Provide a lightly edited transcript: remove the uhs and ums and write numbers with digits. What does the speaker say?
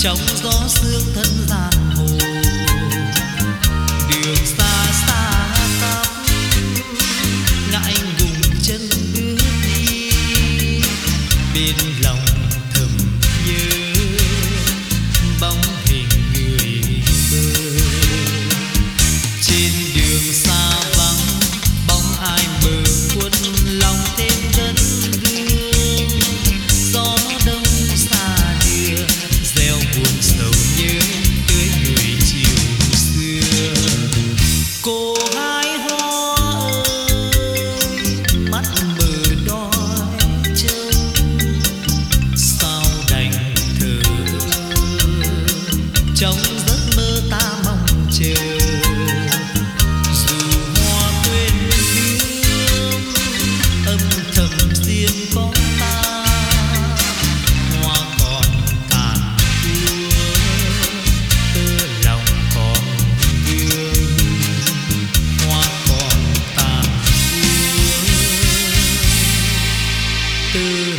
trong gió sương thân gian hồ. Đường xa xa tắp ngại ngùng chân bước đi, bên lòng thầm nhớ bóng hình người bơ. Trên đường xa vắng bóng ai mờ khuất, lòng thêm cơn gương. Gió đông xa đưa gieo buồn sầu nhớ tới người chiều xưa. Cô gái hoa ơi mắt mờ đói trông, sao đành thở trong giấc mơ ta mong chờ. Dù hoa quên hương âm thầm riêng có ta, hoa còn tàn úa tơ lòng còn vương. Hoa còn tàn úa tơ